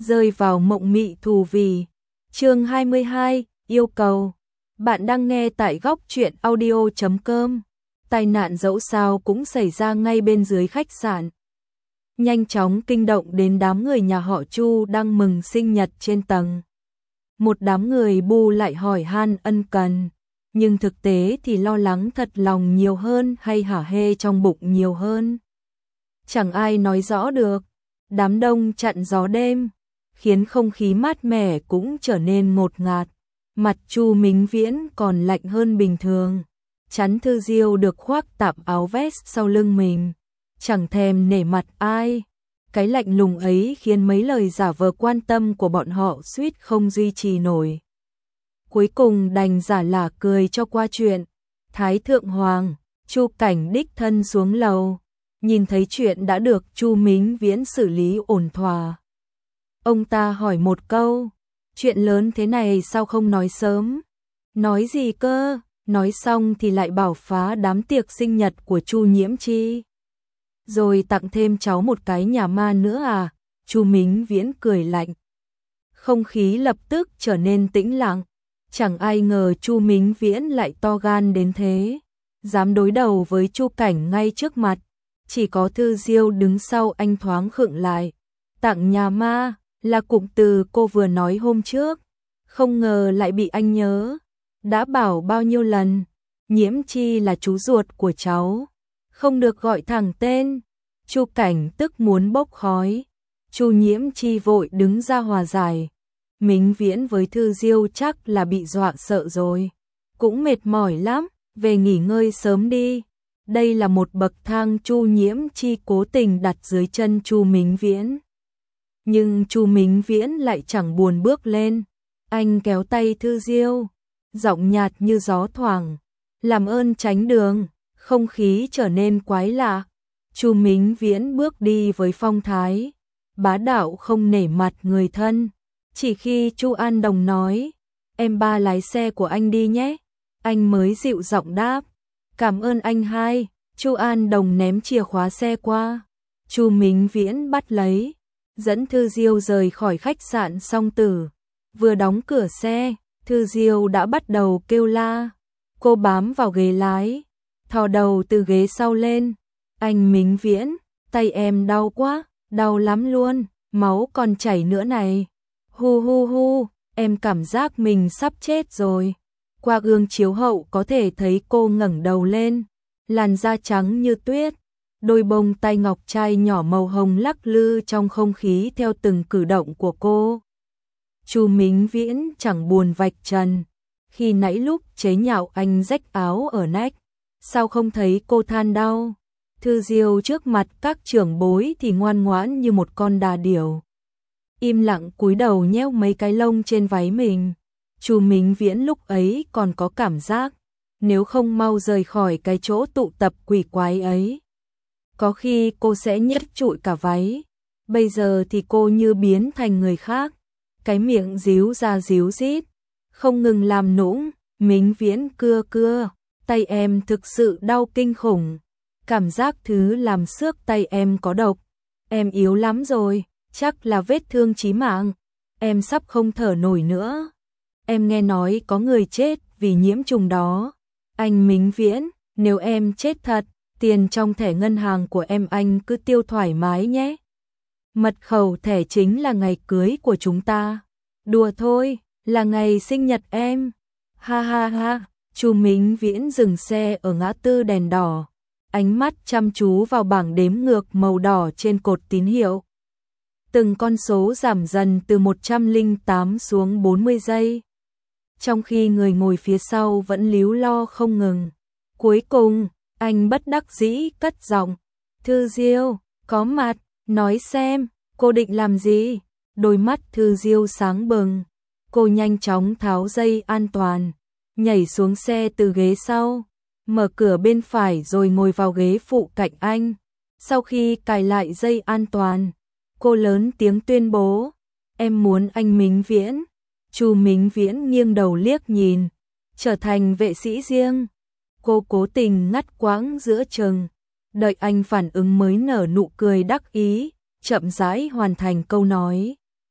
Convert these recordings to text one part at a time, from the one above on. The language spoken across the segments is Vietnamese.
rơi vào mộng mị thù vì. Chương 22, yêu cầu. Bạn đang nghe tại góc truyện audio.com. Tai nạn dẫu sao cũng xảy ra ngay bên dưới khách sạn, nhanh chóng kinh động đến đám người nhà họ Chu đang mừng sinh nhật trên tầng. Một đám người bu lại hỏi han ân cần, nhưng thực tế thì lo lắng thật lòng nhiều hơn hay hả hê trong bụng nhiều hơn. Chẳng ai nói rõ được. Đám đông chặn gió đêm, khiến không khí mát mẻ cũng trở nên ngột ngạt. Mặt Chu Mính Viễn còn lạnh hơn bình thường. Chắn Thư Diêu được khoác tạp áo vest sau lưng mình, chẳng thèm nể mặt ai. Cái lạnh lùng ấy khiến mấy lời giả vờ quan tâm của bọn họ suýt không duy trì nổi. Cuối cùng đành giả lả cười cho qua chuyện. Thái Thượng Hoàng, Chu Cảnh đích thân xuống lầu, nhìn thấy chuyện đã được Chu Mính Viễn xử lý ổn thỏa. Ông ta hỏi một câu, chuyện lớn thế này sao không nói sớm? Nói gì cơ? Nói xong thì lại bảo phá đám tiệc sinh nhật của Chu Nhiễm Chi. Rồi tặng thêm cháu một cái nhà ma nữa à? Chu Mính Viễn cười lạnh. Không khí lập tức trở nên tĩnh lặng. Chẳng ai ngờ Chu Mính Viễn lại to gan đến thế, dám đối đầu với Chu Cảnh ngay trước mặt. Chỉ có Thư Diêu đứng sau anh thoáng khựng lại. Tặng nhà ma là cụm từ cô vừa nói hôm trước, không ngờ lại bị anh nhớ. Đã bảo bao nhiêu lần, Nhiễm Chi là chú ruột của cháu, không được gọi thẳng tên. Chu Cảnh tức muốn bốc khói. Chu Nhiễm Chi vội đứng ra hòa giải. Mính Viễn với Thư Diêu chắc là bị dọa sợ rồi, cũng mệt mỏi lắm, về nghỉ ngơi sớm đi. Đây là một bậc thang Chu Nhiễm Chi cố tình đặt dưới chân Chu Mính Viễn. Nhưng Chu Mính Viễn lại chẳng buồn bước lên. Anh kéo tay Thư Diêu, giọng nhạt như gió thoảng, làm ơn tránh đường. Không khí trở nên quái lạ. Chu Mính Viễn bước đi với phong thái bá đạo không nể mặt người thân. Chỉ khi Chu An Đồng nói, em ba lái xe của anh đi nhé, anh mới dịu giọng đáp, cảm ơn anh hai. Chu An Đồng ném chìa khóa xe qua. Chu Mính Viễn bắt lấy, dẫn Thư Diêu rời khỏi khách sạn Song Tử. Vừa đóng cửa xe, Thư Diêu đã bắt đầu kêu la. Cô bám vào ghế lái, thò đầu từ ghế sau lên. Anh Mính Viễn, tay em đau quá, đau lắm luôn, máu còn chảy nữa này. Hu hu hu, em cảm giác mình sắp chết rồi. Qua gương chiếu hậu có thể thấy cô ngẩng đầu lên, làn da trắng như tuyết, đôi bông tai ngọc trai nhỏ màu hồng lắc lư trong không khí theo từng cử động của cô. Chu Mính Viễn chẳng buồn vạch trần. Khi nãy lúc chế nhạo anh rách áo ở nách, sao không thấy cô than đau? Thư Diêu trước mặt các trưởng bối thì ngoan ngoãn như một con đà điểu, im lặng cúi đầu nhéo mấy cái lông trên váy mình. Chu Mính Viễn lúc ấy còn có cảm giác, nếu không mau rời khỏi cái chỗ tụ tập quỷ quái ấy, có khi cô sẽ nhét trụi cả váy. Bây giờ thì cô như biến thành người khác, cái miệng díu ra díu dít, không ngừng làm nũng. Mính Viễn cưa cưa, tay em thực sự đau kinh khủng. Cảm giác thứ làm xước tay em có độc. Em yếu lắm rồi, chắc là vết thương chí mạng. Em sắp không thở nổi nữa. Em nghe nói có người chết vì nhiễm trùng đó. Anh Mính Viễn, nếu em chết thật, tiền trong thẻ ngân hàng của em anh cứ tiêu thoải mái nhé. Mật khẩu thẻ chính là ngày cưới của chúng ta. Đùa thôi, là ngày sinh nhật em. Ha ha ha. Chu Mính Viễn dừng xe ở ngã tư đèn đỏ, ánh mắt chăm chú vào bảng đếm ngược màu đỏ trên cột tín hiệu. Từng con số giảm dần từ 108 xuống 40 giây. Trong khi người ngồi phía sau vẫn líu lo không ngừng. Cuối cùng, anh bất đắc dĩ cất giọng. Thư Diêu, có mặt, nói xem, cô định làm gì? Đôi mắt Thư Diêu sáng bừng. Cô nhanh chóng tháo dây an toàn, nhảy xuống xe từ ghế sau, mở cửa bên phải rồi ngồi vào ghế phụ cạnh anh. Sau khi cài lại dây an toàn, cô lớn tiếng tuyên bố, em muốn anh Mính Viễn. Chu Mính Viễn nghiêng đầu liếc nhìn, trở thành vệ sĩ riêng. Cô cố tình ngắt quãng giữa chừng, đợi anh phản ứng mới nở nụ cười đắc ý, chậm rãi hoàn thành câu nói.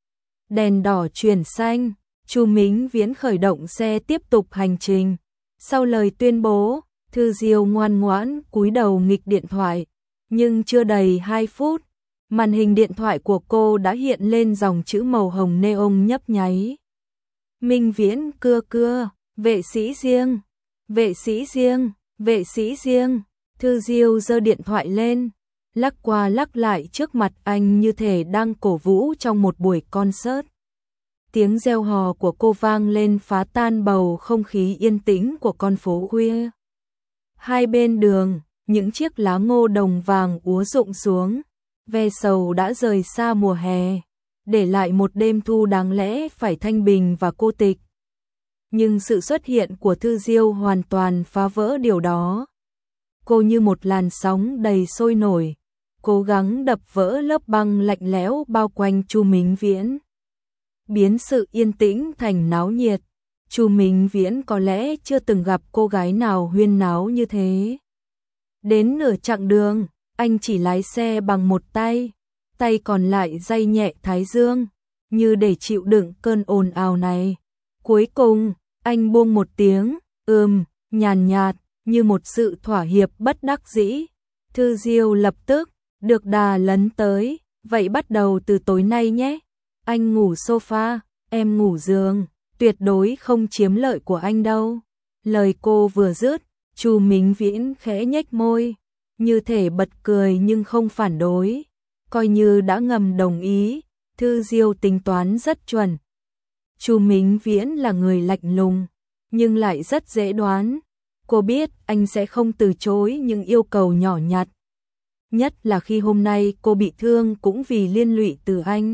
Đèn đỏ chuyển xanh, Chu Mính Viễn khởi động xe tiếp tục hành trình. Sau lời tuyên bố, Thư Diêu ngoan ngoãn cúi đầu nghịch điện thoại, nhưng chưa đầy 2 phút, màn hình điện thoại của cô đã hiện lên dòng chữ màu hồng neon nhấp nháy. Minh Viễn cưa cưa, vệ sĩ riêng, vệ sĩ riêng, vệ sĩ riêng. Thư Diêu giơ điện thoại lên, lắc qua lắc lại trước mặt anh như thể đang cổ vũ trong một buổi concert. Tiếng reo hò của cô vang lên phá tan bầu không khí yên tĩnh của con phố khuya. Hai bên đường, những chiếc lá ngô đồng vàng úa rụng xuống, ve sầu đã rời xa mùa hè, để lại một đêm thu đáng lẽ phải thanh bình và cô tịch. Nhưng sự xuất hiện của Thư Diêu hoàn toàn phá vỡ điều đó. Cô như một làn sóng đầy sôi nổi, cố gắng đập vỡ lớp băng lạnh lẽo bao quanh Chu Mính Viễn, biến sự yên tĩnh thành náo nhiệt. Chu Mính Viễn có lẽ chưa từng gặp cô gái nào huyên náo như thế. Đến nửa chặng đường, anh chỉ lái xe bằng một tay, tay còn lại day nhẹ thái dương, như để chịu đựng cơn ồn ào này. Cuối cùng, anh buông một tiếng, nhàn nhạt, như một sự thỏa hiệp bất đắc dĩ. Thư Diêu lập tức được đà lấn tới, vậy bắt đầu từ tối nay nhé. Anh ngủ sofa, em ngủ giường, tuyệt đối không chiếm lợi của anh đâu. Lời cô vừa dứt, Chu Mính Viễn khẽ nhếch môi, như thể bật cười nhưng không phản đối, coi như đã ngầm đồng ý. Thư Diêu tính toán rất chuẩn. Chu Mính Viễn là người lạnh lùng, nhưng lại rất dễ đoán. Cô biết anh sẽ không từ chối những yêu cầu nhỏ nhặt. Nhất là khi hôm nay cô bị thương cũng vì liên lụy từ anh.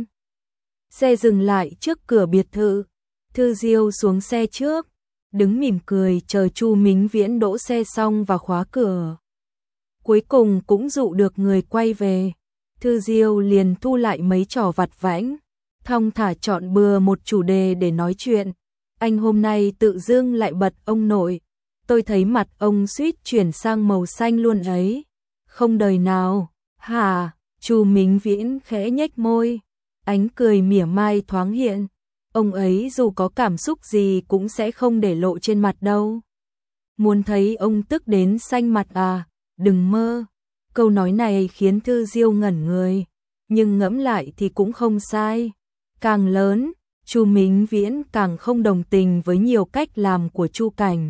Xe dừng lại trước cửa biệt thự. Thư Diêu xuống xe trước, đứng mỉm cười chờ Chu Mính Viễn đỗ xe xong và khóa cửa. Cuối cùng cũng dụ được người quay về. Thư Diêu liền thu lại mấy trò vặt vãnh, thong thả chọn bừa một chủ đề để nói chuyện. Anh hôm nay tự dưng lại bật ông nội. Tôi thấy mặt ông suýt chuyển sang màu xanh luôn ấy. Không đời nào. Hả? Chu Mính Viễn khẽ nhếch môi, ánh cười mỉa mai thoáng hiện. Ông ấy dù có cảm xúc gì cũng sẽ không để lộ trên mặt đâu. Muốn thấy ông tức đến xanh mặt à? Đừng mơ. Câu nói này khiến Thư Diêu ngẩn người, nhưng ngẫm lại thì cũng không sai. Càng lớn, Chu Mính Viễn càng không đồng tình với nhiều cách làm của Chu Cảnh.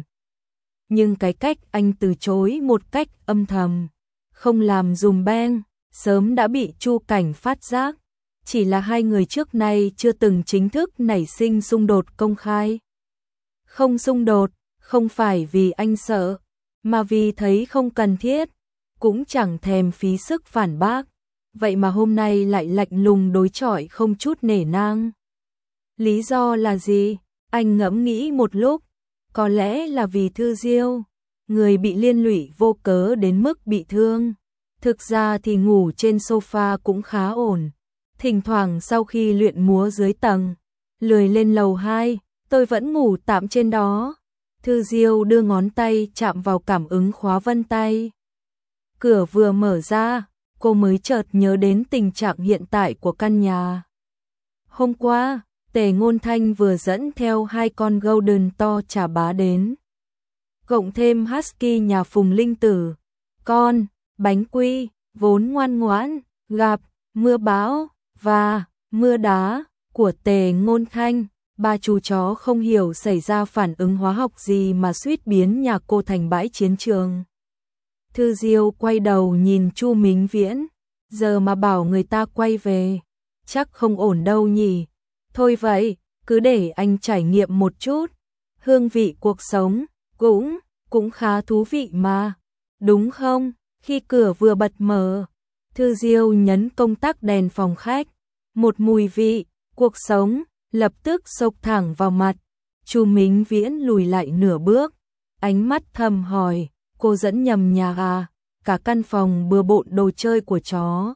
Nhưng cái cách anh từ chối một cách âm thầm, không làm dùm beng, sớm đã bị Chu Cảnh phát giác. Chỉ là hai người trước nay chưa từng chính thức nảy sinh xung đột công khai. Không xung đột, không phải vì anh sợ, mà vì thấy không cần thiết, cũng chẳng thèm phí sức phản bác. Vậy mà hôm nay lại lạnh lùng đối chọi không chút nể nang. Lý do là gì? Anh ngẫm nghĩ một lúc, có lẽ là vì Thư Diêu, người bị liên lụy vô cớ đến mức bị thương. Thực ra thì ngủ trên sofa cũng khá ổn. Thỉnh thoảng sau khi luyện múa dưới tầng, lười lên lầu 2, tôi vẫn ngủ tạm trên đó. Thư Diêu đưa ngón tay chạm vào cảm ứng khóa vân tay. Cửa vừa mở ra, cô mới chợt nhớ đến tình trạng hiện tại của căn nhà. Hôm qua, Tề Ngôn Thanh vừa dẫn theo 2 con Golden to trà bá đến. Cộng thêm Husky nhà Phùng Linh Tử. Con, bánh quy, vốn ngoan ngoãn, gặp mưa bão và mưa đá của Tề Ngôn Thanh. 3 chú chó không hiểu xảy ra phản ứng hóa học gì mà suýt biến nhà cô thành bãi chiến trường. Thư Diêu quay đầu nhìn Chu Mính Viễn, giờ mà bảo người ta quay về, chắc không ổn đâu nhỉ. Thôi vậy, cứ để anh trải nghiệm một chút, hương vị cuộc sống, cũng khá thú vị mà, đúng không? Khi cửa vừa bật mở, Thư Diêu nhấn công tắc đèn phòng khách, một mùi vị, cuộc sống, lập tức xộc thẳng vào mặt. Chu Mính Viễn lùi lại nửa bước, ánh mắt thầm hỏi, cô dẫn nhầm nhà à? Cả căn phòng bừa bộn đồ chơi của chó.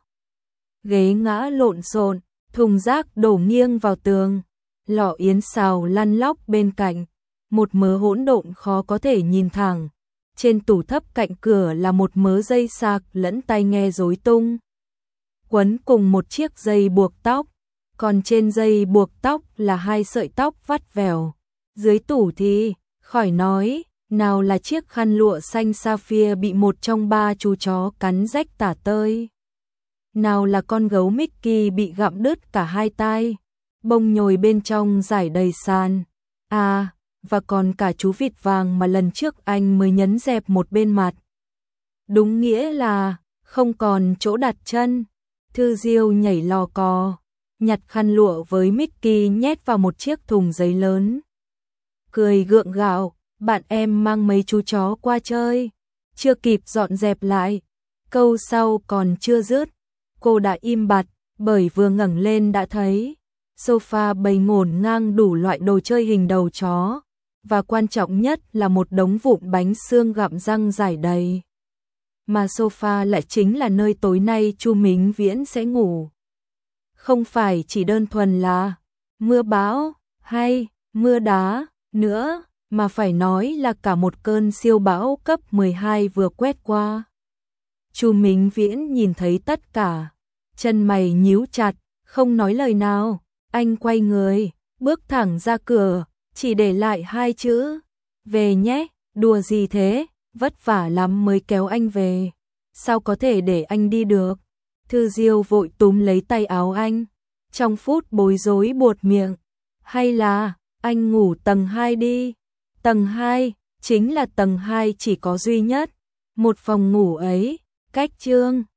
Ghế ngã lộn xộn, thùng rác đổ nghiêng vào tường, lọ yến xào lăn lóc bên cạnh, một mớ hỗn độn khó có thể nhìn thẳng. Trên tủ thấp cạnh cửa là một mớ dây sạc lẫn tai nghe rối tung, quấn cùng một chiếc dây buộc tóc. còn trên dây buộc tóc là 2 sợi tóc vắt vẻo. Dưới tủ thì, khỏi nói, nào là chiếc khăn lụa xanh sapphire bị một trong 3 chú chó cắn rách tả tơi. Nào là con gấu Mickey bị gặm đứt cả 2 tai, bông nhồi bên trong rải đầy sàn. À, và còn cả chú vịt vàng mà lần trước anh mới nhấn dẹp một bên mặt. Đúng nghĩa là không còn chỗ đặt chân. Thư Diêu nhảy lò cò, nhặt khăn lụa với Mickey nhét vào một chiếc thùng giấy lớn. Cười gượng gạo, bạn em mang mấy chú chó qua chơi. Chưa kịp dọn dẹp lại, câu sau còn chưa dứt, cô đã im bặt, bởi vừa ngẩng lên đã thấy sofa bày ngổn ngang đủ loại đồ chơi hình đầu chó, và quan trọng nhất là một đống vụn bánh xương gặm răng rải đầy. Mà sofa lại chính là nơi tối nay Chu Mính Viễn sẽ ngủ. Không phải chỉ đơn thuần là mưa bão hay mưa đá nữa, mà phải nói là cả một cơn siêu bão cấp 12 vừa quét qua. Chu Mính Viễn nhìn thấy tất cả, chân mày nhíu chặt, không nói lời nào. Anh quay người, bước thẳng ra cửa, chỉ để lại 2 chữ: về nhé. Đùa gì thế, vất vả lắm mới kéo anh về, sao có thể để anh đi được. Thư Diêu vội túm lấy tay áo anh, trong phút bối rối buột miệng. Hay là anh ngủ tầng 2 đi. Tầng 2, chính là tầng 2 chỉ có duy nhất. Một phòng ngủ ấy, cách Trương